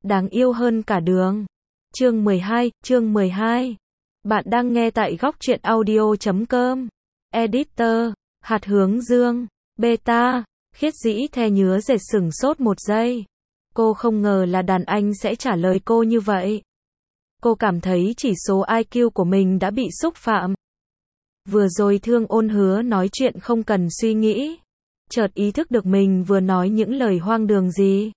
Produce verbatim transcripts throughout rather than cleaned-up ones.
đáng yêu hơn cả đường. Chương mười hai, chương mười hai. Bạn đang nghe tại góc truyện audio chấm com. Editor, hạt hướng dương, beta, khiết dĩ the nhứa dệt sửng sốt một giây. Cô không ngờ là đàn anh sẽ trả lời cô như vậy. Cô cảm thấy chỉ số i kiu của mình đã bị xúc phạm. Vừa rồi Thương Ôn Hứa nói chuyện không cần suy nghĩ. Chợt ý thức được mình vừa nói những lời hoang đường gì.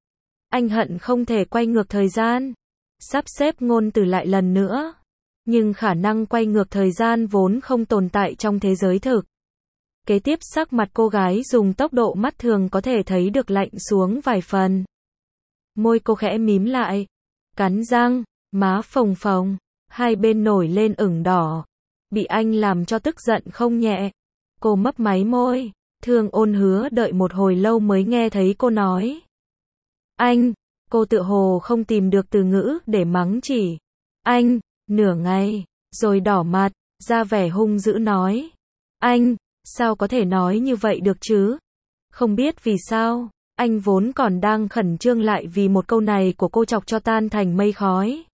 Anh hận không thể quay ngược thời gian, sắp xếp ngôn từ lại lần nữa. Nhưng khả năng quay ngược thời gian vốn không tồn tại trong thế giới thực. Kế tiếp sắc mặt cô gái dùng tốc độ mắt thường có thể thấy được lạnh xuống vài phần. Môi cô khẽ mím lại, cắn răng, má phồng phồng, hai bên nổi lên ửng đỏ. Bị anh làm cho tức giận không nhẹ. Cô mấp máy môi. Thương Ôn Hứa đợi một hồi lâu mới nghe thấy cô nói. Anh, cô tựa hồ không tìm được từ ngữ để mắng chỉ. Anh, nửa ngày, rồi đỏ mặt, ra vẻ hung dữ nói. Anh, sao có thể nói như vậy được chứ? Không biết vì sao, anh vốn còn đang khẩn trương lại vì một câu này của cô chọc cho tan thành mây khói.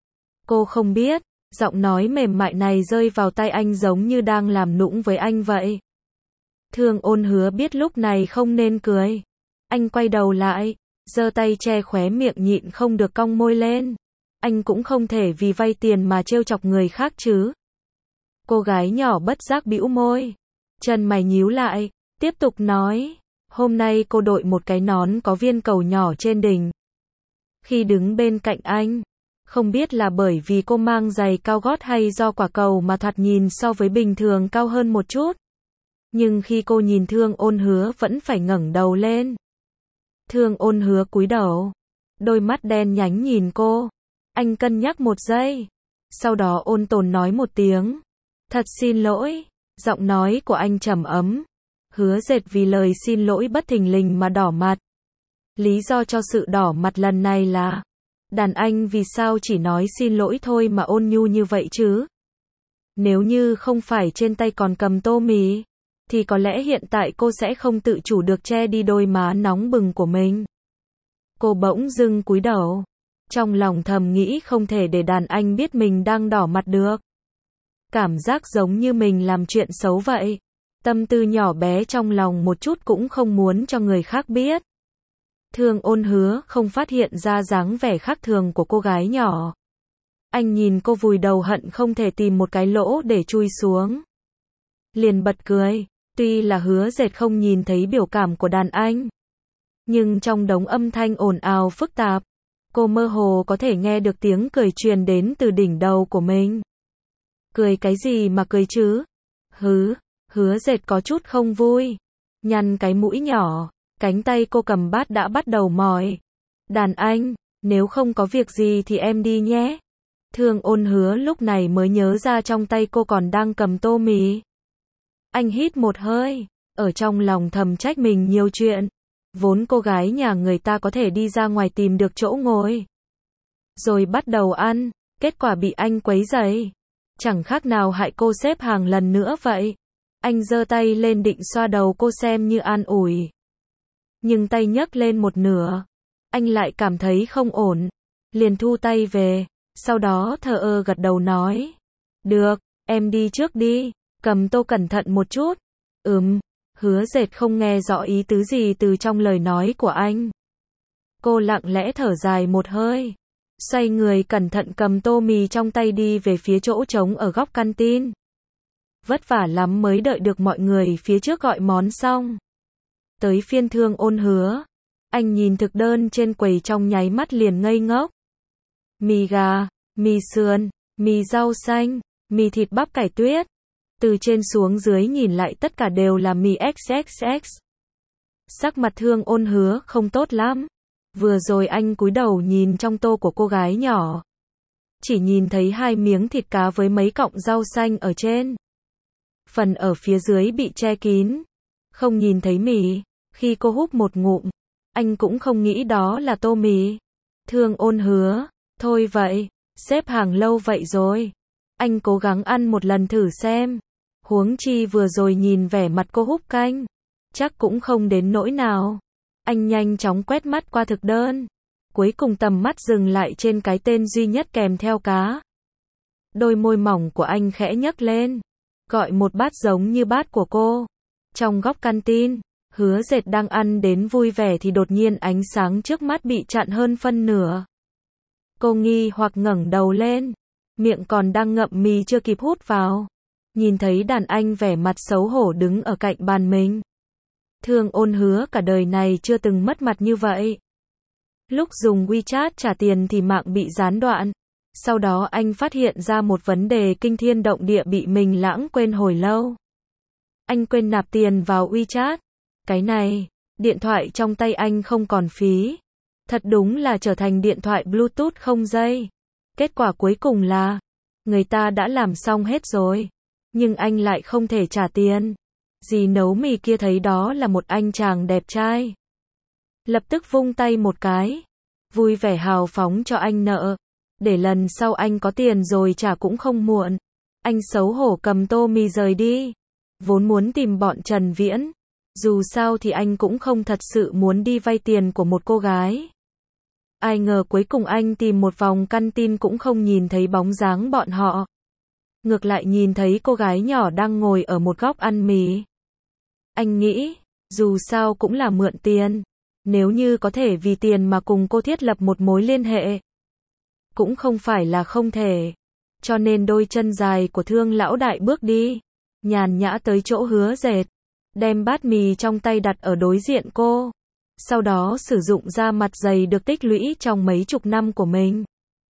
Cô không biết, giọng nói mềm mại này rơi vào tai anh giống như đang làm nũng với anh vậy. Thương Ôn Hứa biết lúc này không nên cười. Anh quay đầu lại, giơ tay che khóe miệng nhịn không được cong môi lên. Anh cũng không thể vì vay tiền mà trêu chọc người khác chứ. Cô gái nhỏ bất giác bĩu môi. Chân mày nhíu lại, tiếp tục nói. Hôm nay cô đội một cái nón có viên cầu nhỏ trên đỉnh. Khi đứng bên cạnh anh, không biết là bởi vì cô mang giày cao gót hay do quả cầu mà thoạt nhìn so với bình thường cao hơn một chút. Nhưng khi cô nhìn Thương Ôn Hứa vẫn phải ngẩng đầu lên. Thương Ôn Hứa cúi đầu, đôi mắt đen nhánh nhìn cô. Anh cân nhắc một giây, sau đó ôn tồn nói một tiếng. Thật xin lỗi. Giọng nói của anh trầm ấm. Hứa Dệt vì lời xin lỗi bất thình lình mà đỏ mặt. Lý do cho sự đỏ mặt lần này là, đàn anh vì sao chỉ nói xin lỗi thôi mà ôn nhu như vậy chứ? Nếu như không phải trên tay còn cầm tô mì, thì có lẽ hiện tại cô sẽ không tự chủ được che đi đôi má nóng bừng của mình. Cô bỗng dưng cúi đầu, trong lòng thầm nghĩ không thể để đàn anh biết mình đang đỏ mặt được. Cảm giác giống như mình làm chuyện xấu vậy. Tâm tư nhỏ bé trong lòng một chút cũng không muốn cho người khác biết. Thương Ôn Hứa không phát hiện ra dáng vẻ khác thường của cô gái nhỏ. Anh nhìn cô vùi đầu hận không thể tìm một cái lỗ để chui xuống. Liền bật cười. Tuy là Hứa Dệt không nhìn thấy biểu cảm của đàn anh, nhưng trong đống âm thanh ồn ào phức tạp, cô mơ hồ có thể nghe được tiếng cười truyền đến từ đỉnh đầu của mình. Cười cái gì mà cười chứ? Hứ, Hứa Dệt có chút không vui. Nhăn cái mũi nhỏ, cánh tay cô cầm bát đã bắt đầu mỏi. Đàn anh, nếu không có việc gì thì em đi nhé. Thương Ôn Hứa lúc này mới nhớ ra trong tay cô còn đang cầm tô mì. Anh hít một hơi, ở trong lòng thầm trách mình nhiều chuyện. Vốn cô gái nhà người ta có thể đi ra ngoài tìm được chỗ ngồi, rồi bắt đầu ăn, kết quả bị anh quấy rầy. Chẳng khác nào hại cô xếp hàng lần nữa vậy. Anh giơ tay lên định xoa đầu cô xem như an ủi. Nhưng tay nhấc lên một nửa, anh lại cảm thấy không ổn. Liền thu tay về, sau đó thờ ơ gật đầu nói. Được, em đi trước đi, cầm tô cẩn thận một chút. Ừm, Hứa Dệt không nghe rõ ý tứ gì từ trong lời nói của anh. Cô lặng lẽ thở dài một hơi, xoay người cẩn thận cầm tô mì trong tay đi về phía chỗ trống ở góc canteen. Vất vả lắm mới đợi được mọi người phía trước gọi món xong. Tới phiên Thương Ôn Hứa. Anh nhìn thực đơn trên quầy trong nháy mắt liền ngây ngốc. Mì gà, mì sườn, mì rau xanh, mì thịt bắp cải tuyết. Từ trên xuống dưới nhìn lại tất cả đều là mì ích ích ích. Sắc mặt Thương Ôn Hứa không tốt lắm. Vừa rồi anh cúi đầu nhìn trong tô của cô gái nhỏ, chỉ nhìn thấy hai miếng thịt cá với mấy cọng rau xanh ở trên. Phần ở phía dưới bị che kín, không nhìn thấy mì. Khi cô húp một ngụm, anh cũng không nghĩ đó là tô mì. Thương Ôn Hứa, thôi vậy, xếp hàng lâu vậy rồi. Anh cố gắng ăn một lần thử xem. Huống chi vừa rồi nhìn vẻ mặt cô húp canh, chắc cũng không đến nỗi nào. Anh nhanh chóng quét mắt qua thực đơn. Cuối cùng tầm mắt dừng lại trên cái tên duy nhất kèm theo cá. Đôi môi mỏng của anh khẽ nhấc lên, gọi một bát giống như bát của cô. Trong góc canteen, Hứa Dệt đang ăn đến vui vẻ thì đột nhiên ánh sáng trước mắt bị chặn hơn phân nửa. Cô nghi hoặc ngẩng đầu lên, miệng còn đang ngậm mì chưa kịp hút vào. Nhìn thấy đàn anh vẻ mặt xấu hổ đứng ở cạnh bàn mình. Thương Ôn hứa cả đời này chưa từng mất mặt như vậy. Lúc dùng WeChat trả tiền thì mạng bị gián đoạn. Sau đó anh phát hiện ra một vấn đề kinh thiên động địa bị mình lãng quên hồi lâu. Anh quên nạp tiền vào WeChat. Cái này, điện thoại trong tay anh không còn phí. Thật đúng là trở thành điện thoại Bluetooth không dây. Kết quả cuối cùng là, người ta đã làm xong hết rồi. Nhưng anh lại không thể trả tiền. Dì nấu mì kia thấy đó là một anh chàng đẹp trai. Lập tức vung tay một cái. Vui vẻ hào phóng cho anh nợ. Để lần sau anh có tiền rồi trả cũng không muộn. Anh xấu hổ cầm tô mì rời đi. Vốn muốn tìm bọn Trần Viễn. Dù sao thì anh cũng không thật sự muốn đi vay tiền của một cô gái. Ai ngờ cuối cùng anh tìm một vòng canteen cũng không nhìn thấy bóng dáng bọn họ. Ngược lại nhìn thấy cô gái nhỏ đang ngồi ở một góc ăn mì. Anh nghĩ, dù sao cũng là mượn tiền. Nếu như có thể vì tiền mà cùng cô thiết lập một mối liên hệ, cũng không phải là không thể. Cho nên đôi chân dài của Thương lão đại bước đi, nhàn nhã tới chỗ Hứa Dệt, đem bát mì trong tay đặt ở đối diện cô. Sau đó sử dụng da mặt dày được tích lũy trong mấy chục năm của mình.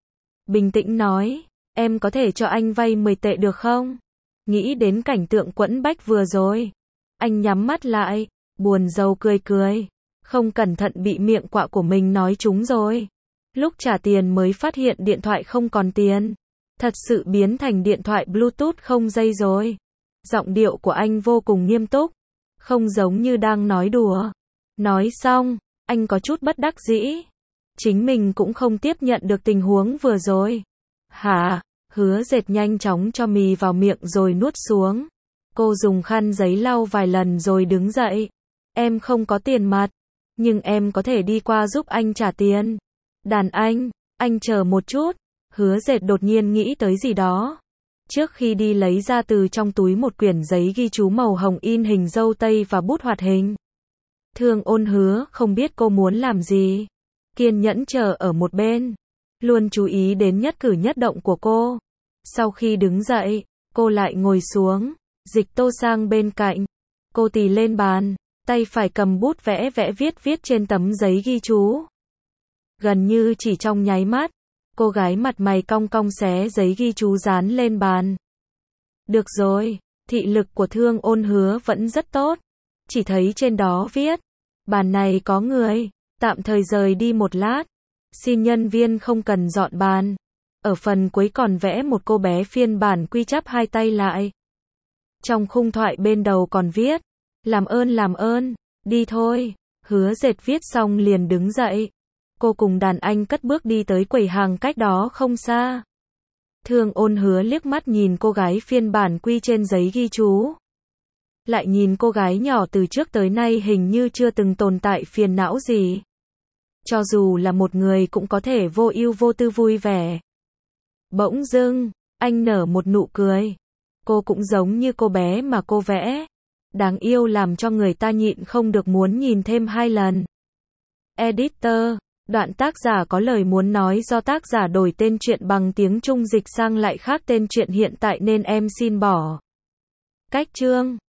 Bình tĩnh nói, em có thể cho anh vay mười tệ được không? Nghĩ đến cảnh tượng quẫn bách vừa rồi. Anh nhắm mắt lại, buồn rầu cười cười. Không cẩn thận bị miệng quạ của mình nói trúng rồi. Lúc trả tiền mới phát hiện điện thoại không còn tiền. Thật sự biến thành điện thoại Bluetooth không dây rồi. Giọng điệu của anh vô cùng nghiêm túc. Không giống như đang nói đùa. Nói xong, anh có chút bất đắc dĩ. Chính mình cũng không tiếp nhận được tình huống vừa rồi. Hả? Hứa Dệt nhanh chóng cho mì vào miệng rồi nuốt xuống. Cô dùng khăn giấy lau vài lần rồi đứng dậy. Em không có tiền mặt, nhưng em có thể đi qua giúp anh trả tiền. Đàn anh, anh chờ một chút. Hứa Dệt đột nhiên nghĩ tới gì đó. Trước khi đi lấy ra từ trong túi một quyển giấy ghi chú màu hồng in hình dâu tây và bút hoạt hình. Thương Ôn hứa không biết cô muốn làm gì. Kiên nhẫn chờ ở một bên. Luôn chú ý đến nhất cử nhất động của cô. Sau khi đứng dậy, cô lại ngồi xuống. Dịch tô sang bên cạnh. Cô tì lên bàn. Tay phải cầm bút vẽ vẽ viết viết trên tấm giấy ghi chú. Gần như chỉ trong nháy mắt, cô gái mặt mày cong cong xé giấy ghi chú dán lên bàn. Được rồi, thị lực của Thương Ôn hứa vẫn rất tốt. Chỉ thấy trên đó viết, bàn này có người, tạm thời rời đi một lát. Xin nhân viên không cần dọn bàn. Ở phần cuối còn vẽ một cô bé phiên bản quy chắp hai tay lại. Trong khung thoại bên đầu còn viết, làm ơn làm ơn, đi thôi. Hứa Dệt viết xong liền đứng dậy. Cô cùng đàn anh cất bước đi tới quầy hàng cách đó không xa. Thương Ôn hứa liếc mắt nhìn cô gái phiên bản quy trên giấy ghi chú. Lại nhìn cô gái nhỏ từ trước tới nay hình như chưa từng tồn tại phiền não gì. Cho dù là một người cũng có thể vô ưu vô tư vui vẻ. Bỗng dưng, anh nở một nụ cười. Cô cũng giống như cô bé mà cô vẽ. Đáng yêu làm cho người ta nhịn không được muốn nhìn thêm hai lần. Editor, đoạn tác giả có lời muốn nói do tác giả đổi tên truyện bằng tiếng Trung dịch sang lại khác tên truyện hiện tại nên em xin bỏ. Cách chương